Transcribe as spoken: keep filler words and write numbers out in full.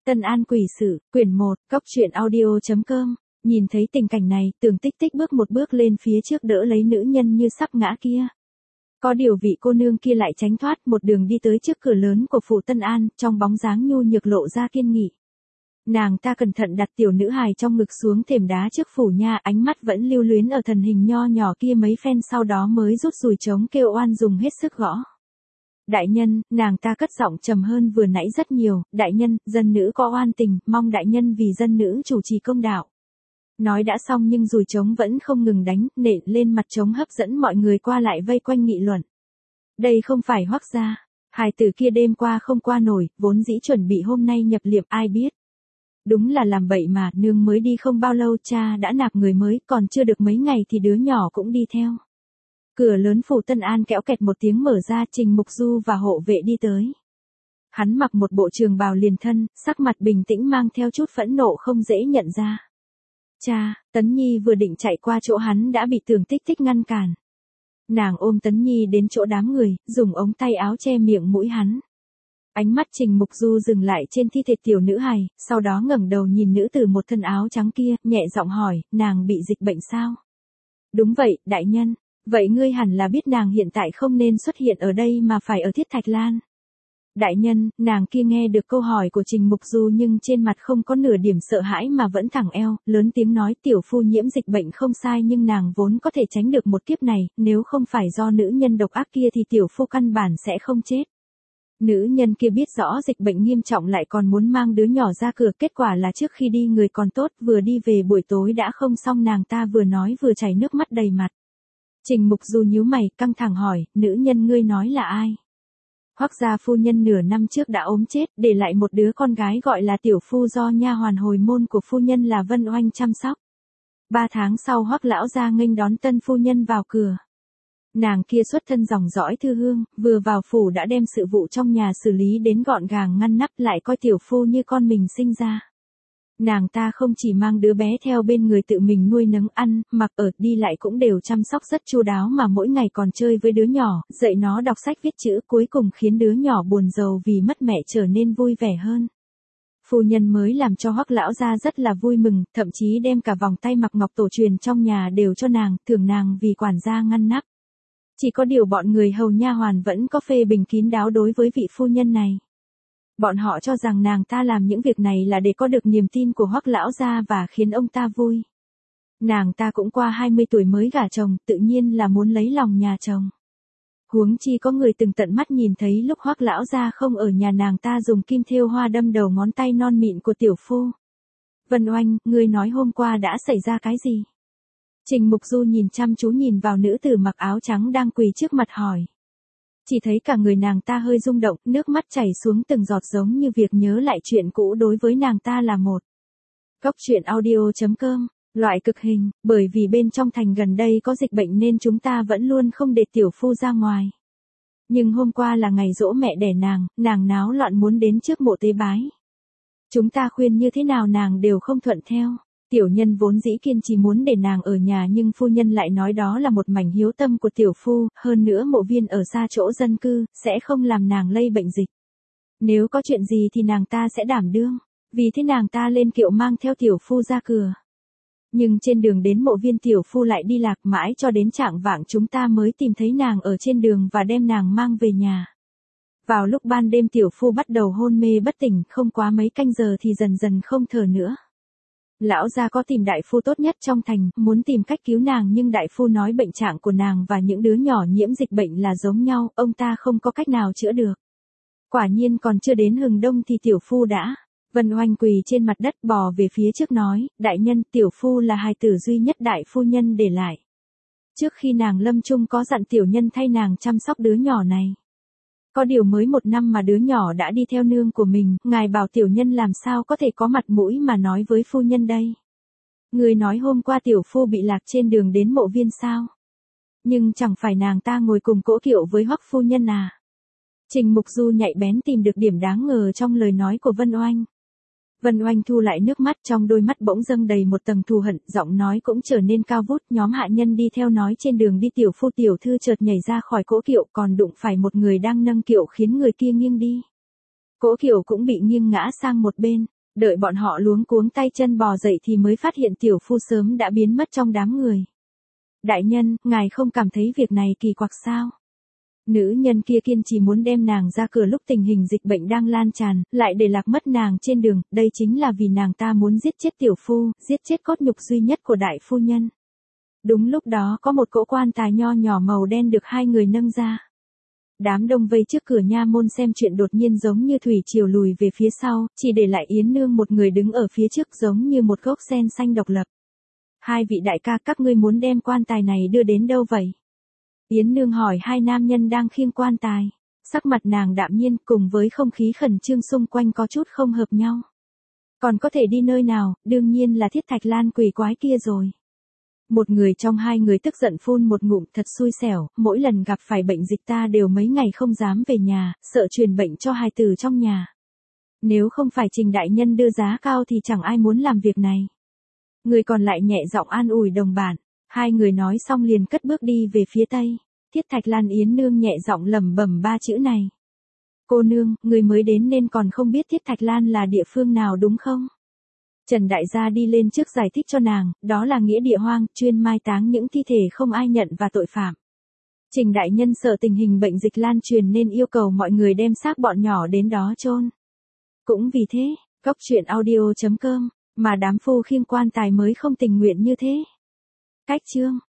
Tân An quỷ sự, quyển một, cóc truyện audio chấm com. Nhìn thấy tình cảnh này, Tường Tích Tích bước một bước lên phía trước đỡ lấy nữ nhân như sắp ngã kia. Có điều vị cô nương kia lại tránh thoát, một đường đi tới trước cửa lớn của phủ Tân An, trong bóng dáng nhu nhược lộ ra kiên nghị. Nàng ta cẩn thận đặt tiểu nữ hài trong ngực xuống thềm đá trước phủ nha, ánh mắt vẫn lưu luyến ở thần hình nho nhỏ kia mấy phen, sau đó mới rút dùi trống kêu oan dùng hết sức gõ. Đại nhân, nàng ta cất giọng trầm hơn vừa nãy rất nhiều, đại nhân, dân nữ có oan tình, mong đại nhân vì dân nữ chủ trì công đạo. Nói đã xong nhưng dùi trống vẫn không ngừng đánh, nện lên mặt trống hấp dẫn mọi người qua lại vây quanh nghị luận. Đây không phải Hoắc gia, hài tử kia đêm qua không qua nổi, vốn dĩ chuẩn bị hôm nay nhập liệm ai biết. Đúng là làm bậy mà, nương mới đi không bao lâu cha đã nạp người mới, còn chưa được mấy ngày thì đứa nhỏ cũng đi theo. Cửa lớn phủ Tân An kéo kẹt một tiếng mở ra, Trình Mục Du và hộ vệ đi tới. Hắn mặc một bộ trường bào liền thân, sắc mặt bình tĩnh mang theo chút phẫn nộ không dễ nhận ra. Cha, Tấn Nhi vừa định chạy qua chỗ hắn đã bị Tường Tích Tích ngăn cản. Nàng ôm Tấn Nhi đến chỗ đám người, dùng ống tay áo che miệng mũi hắn. Ánh mắt Trình Mục Du dừng lại trên thi thể tiểu nữ hài, sau đó ngẩng đầu nhìn nữ tử một thân áo trắng kia, nhẹ giọng hỏi, nàng bị dịch bệnh sao? Đúng vậy, đại nhân. Vậy ngươi hẳn là biết nàng hiện tại không nên xuất hiện ở đây mà phải ở Thiết Thạch Lan. Đại nhân, nàng kia nghe được câu hỏi của Trình Mục Du nhưng trên mặt không có nửa điểm sợ hãi mà vẫn thẳng eo, lớn tiếng nói tiểu phu nhiễm dịch bệnh không sai nhưng nàng vốn có thể tránh được một kiếp này, nếu không phải do nữ nhân độc ác kia thì tiểu phu căn bản sẽ không chết. Nữ nhân kia biết rõ dịch bệnh nghiêm trọng lại còn muốn mang đứa nhỏ ra cửa, kết quả là trước khi đi người còn tốt, vừa đi về buổi tối đã không xong, nàng ta vừa nói vừa chảy nước mắt đầy mặt. Trình Mục Du nhíu mày, căng thẳng hỏi, nữ nhân ngươi nói là ai? Hoắc gia phu nhân nửa năm trước đã ốm chết, để lại một đứa con gái gọi là tiểu phu do nha hoàn hồi môn của phu nhân là Vân Oanh chăm sóc. Ba tháng sau Hoắc lão gia nghênh đón tân phu nhân vào cửa. Nàng kia xuất thân dòng dõi thư hương, vừa vào phủ đã đem sự vụ trong nhà xử lý đến gọn gàng ngăn nắp, lại coi tiểu phu như con mình sinh ra. Nàng ta không chỉ mang đứa bé theo bên người tự mình nuôi nấng ăn, mặc ở, đi lại cũng đều chăm sóc rất chu đáo mà mỗi ngày còn chơi với đứa nhỏ, dạy nó đọc sách viết chữ, cuối cùng khiến đứa nhỏ buồn rầu vì mất mẹ trở nên vui vẻ hơn. Phu nhân mới làm cho Hoắc lão gia rất là vui mừng, thậm chí đem cả vòng tay mặc ngọc tổ truyền trong nhà đều cho nàng, thưởng nàng vì quản gia ngăn nắp. Chỉ có điều bọn người hầu nha hoàn vẫn có phê bình kín đáo đối với vị phu nhân này. Bọn họ cho rằng nàng ta làm những việc này là để có được niềm tin của Hoắc lão gia và khiến ông ta vui. Nàng ta cũng qua hai mươi tuổi mới gả chồng, tự nhiên là muốn lấy lòng nhà chồng. Huống chi có người từng tận mắt nhìn thấy lúc Hoắc lão gia không ở nhà nàng ta dùng kim thêu hoa đâm đầu ngón tay non mịn của tiểu phu. Vân Oanh, ngươi nói hôm qua đã xảy ra cái gì? Trình Mục Du nhìn chăm chú nhìn vào nữ tử mặc áo trắng đang quỳ trước mặt hỏi. Chỉ thấy cả người nàng ta hơi rung động, nước mắt chảy xuống từng giọt giống như việc nhớ lại chuyện cũ đối với nàng ta là một. Cóc truyện audio chấm com, loại cực hình, bởi vì bên trong thành gần đây có dịch bệnh nên chúng ta vẫn luôn không để tiểu phu ra ngoài. Nhưng hôm qua là ngày giỗ mẹ đẻ nàng, nàng náo loạn muốn đến trước mộ tế bái. Chúng ta khuyên như thế nào nàng đều không thuận theo. Tiểu nhân vốn dĩ kiên trì muốn để nàng ở nhà nhưng phu nhân lại nói đó là một mảnh hiếu tâm của tiểu phu, hơn nữa mộ viên ở xa chỗ dân cư, sẽ không làm nàng lây bệnh dịch. Nếu có chuyện gì thì nàng ta sẽ đảm đương, vì thế nàng ta lên kiệu mang theo tiểu phu ra cửa. Nhưng trên đường đến mộ viên tiểu phu lại đi lạc mãi cho đến chạng vạng chúng ta mới tìm thấy nàng ở trên đường và đem nàng mang về nhà. Vào lúc ban đêm tiểu phu bắt đầu hôn mê bất tỉnh, không quá mấy canh giờ thì dần dần không thở nữa. Lão gia có tìm đại phu tốt nhất trong thành, muốn tìm cách cứu nàng nhưng đại phu nói bệnh trạng của nàng và những đứa nhỏ nhiễm dịch bệnh là giống nhau, ông ta không có cách nào chữa được. Quả nhiên còn chưa đến hừng đông thì tiểu phu đã. Vân Oanh quỳ trên mặt đất bò về phía trước nói, đại nhân, tiểu phu là hài tử duy nhất đại phu nhân để lại. Trước khi nàng lâm chung có dặn tiểu nhân thay nàng chăm sóc đứa nhỏ này. Có điều mới một năm mà đứa nhỏ đã đi theo nương của mình, ngài bảo tiểu nhân làm sao có thể có mặt mũi mà nói với phu nhân đây. Người nói hôm qua tiểu phu bị lạc trên đường đến mộ viên sao? Nhưng chẳng phải nàng ta ngồi cùng cỗ kiệu với Hoắc phu nhân à? Trình Mục Du nhạy bén tìm được điểm đáng ngờ trong lời nói của Vân Oanh. Vân Oanh thu lại nước mắt, trong đôi mắt bỗng dâng đầy một tầng thù hận, giọng nói cũng trở nên cao vút, nhóm hạ nhân đi theo nói trên đường đi tiểu phu tiểu thư chợt nhảy ra khỏi cỗ kiệu còn đụng phải một người đang nâng kiệu khiến người kia nghiêng đi. Cỗ kiệu cũng bị nghiêng ngã sang một bên. Đợi bọn họ luống cuống tay chân bò dậy thì mới phát hiện tiểu phu sớm đã biến mất trong đám người. Đại nhân, ngài không cảm thấy việc này kỳ quặc sao? Nữ nhân kia kiên trì muốn đem nàng ra cửa lúc tình hình dịch bệnh đang lan tràn, lại để lạc mất nàng trên đường, đây chính là vì nàng ta muốn giết chết tiểu phu, giết chết cốt nhục duy nhất của đại phu nhân. Đúng lúc đó có một cỗ quan tài nho nhỏ màu đen được hai người nâng ra. Đám đông vây trước cửa nha môn xem chuyện đột nhiên giống như thủy triều lùi về phía sau, chỉ để lại Yến Nương một người đứng ở phía trước giống như một gốc sen xanh độc lập. Hai vị đại ca, các ngươi muốn đem quan tài này đưa đến đâu vậy? Yến Nương hỏi hai nam nhân đang khiêng quan tài. Sắc mặt nàng đạm nhiên cùng với không khí khẩn trương xung quanh có chút không hợp nhau. Còn có thể đi nơi nào, đương nhiên là Thiết Thạch Lan quỷ quái kia rồi. Một người trong hai người tức giận phun một ngụm, thật xui xẻo, mỗi lần gặp phải bệnh dịch ta đều mấy ngày không dám về nhà, sợ truyền bệnh cho hài tử trong nhà. Nếu không phải Trình đại nhân đưa giá cao thì chẳng ai muốn làm việc này. Người còn lại nhẹ giọng an ủi đồng bạn. Hai người nói xong liền cất bước đi về phía tây. Thiết Thạch Lan Yến Nương nhẹ giọng lẩm bẩm ba chữ này. Cô nương, người mới đến nên còn không biết Thiết Thạch Lan là địa phương nào đúng không? Trần đại gia đi lên trước giải thích cho nàng, đó là nghĩa địa hoang, chuyên mai táng những thi thể không ai nhận và tội phạm. Trình đại nhân sợ tình hình bệnh dịch lan truyền nên yêu cầu mọi người đem xác bọn nhỏ đến đó chôn. Cũng vì thế, cốc truyện audio chấm com, mà đám phu khiêng quan tài mới không tình nguyện như thế. Cách chương